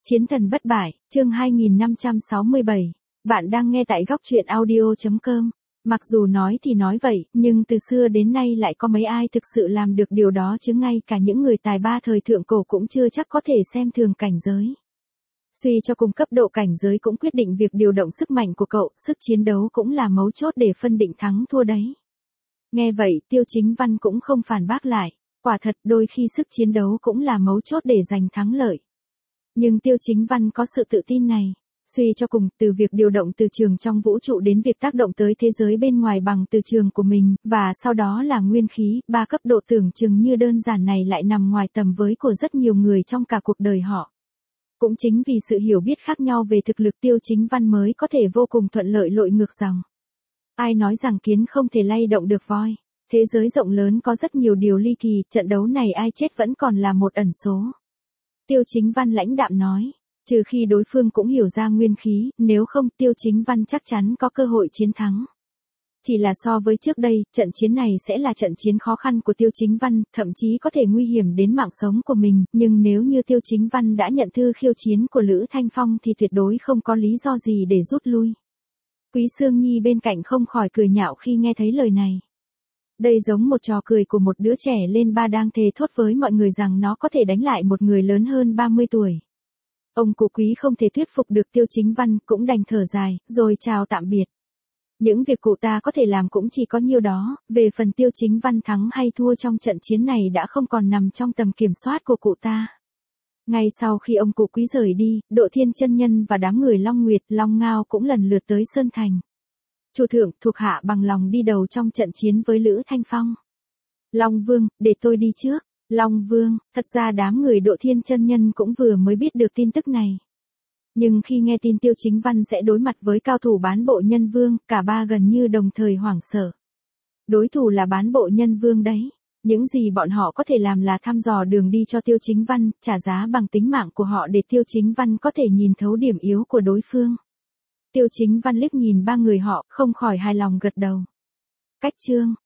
Chiến thần bất bại, chương 2567. Bạn đang nghe tại góc truyện audio.com. Mặc dù nói thì nói vậy, nhưng từ xưa đến nay lại có mấy ai thực sự làm được điều đó chứ ngay cả những người tài ba thời thượng cổ cũng chưa chắc có thể xem thường cảnh giới. Suy cho cùng cấp độ cảnh giới cũng quyết định việc điều động sức mạnh của cậu, sức chiến đấu cũng là mấu chốt để phân định thắng thua đấy. Nghe vậy, Tiêu Chính Văn cũng không phản bác lại, quả thật đôi khi sức chiến đấu cũng là mấu chốt để giành thắng lợi. Nhưng Tiêu Chính Văn có sự tự tin này. Suy cho cùng, từ việc điều động từ trường trong vũ trụ đến việc tác động tới thế giới bên ngoài bằng từ trường của mình, và sau đó là nguyên khí, ba cấp độ tưởng chừng như đơn giản này lại nằm ngoài tầm với của rất nhiều người trong cả cuộc đời họ. Cũng chính vì sự hiểu biết khác nhau về thực lực Tiêu Chính Văn mới có thể vô cùng thuận lợi lội ngược dòng. Ai nói rằng kiến không thể lay động được voi. Thế giới rộng lớn có rất nhiều điều ly kỳ, trận đấu này ai chết vẫn còn là một ẩn số. Tiêu Chính Văn lãnh đạm nói, trừ khi đối phương cũng hiểu ra nguyên khí, nếu không Tiêu Chính Văn chắc chắn có cơ hội chiến thắng. Chỉ là so với trước đây, trận chiến này sẽ là trận chiến khó khăn của Tiêu Chính Văn, thậm chí có thể nguy hiểm đến mạng sống của mình, nhưng nếu như Tiêu Chính Văn đã nhận thư khiêu chiến của Lữ Thanh Phong thì tuyệt đối không có lý do gì để rút lui. Quý Sương Nhi bên cạnh không khỏi cười nhạo khi nghe thấy lời này. Đây giống một trò cười của một đứa trẻ lên ba đang thề thốt với mọi người rằng nó có thể đánh lại một người lớn hơn 30 tuổi. Ông cụ Quý không thể thuyết phục được Tiêu Chính Văn, cũng đành thở dài, rồi chào tạm biệt. Những việc cụ ta có thể làm cũng chỉ có nhiêu đó, về phần Tiêu Chính Văn thắng hay thua trong trận chiến này đã không còn nằm trong tầm kiểm soát của cụ ta. Ngay sau khi ông cụ Quý rời đi, Độ Thiên chân nhân và đám người Long Nguyệt, Long Ngao cũng lần lượt tới Sơn Thành. Chủ thượng, thuộc hạ bằng lòng đi đầu trong trận chiến với Lữ Thanh Phong. Long Vương, để tôi đi trước. Long Vương, thật ra đám người Độ Thiên chân nhân cũng vừa mới biết được tin tức này. Nhưng khi nghe tin Tiêu Chính Văn sẽ đối mặt với cao thủ Bán Bộ Nhân Vương, cả ba gần như đồng thời hoảng sợ. Đối thủ là Bán Bộ Nhân Vương đấy. Những gì bọn họ có thể làm là thăm dò đường đi cho Tiêu Chính Văn, trả giá bằng tính mạng của họ để Tiêu Chính Văn có thể nhìn thấu điểm yếu của đối phương. Tiêu Chính Văn liếc nhìn ba người họ, không khỏi hài lòng gật đầu. Cách chương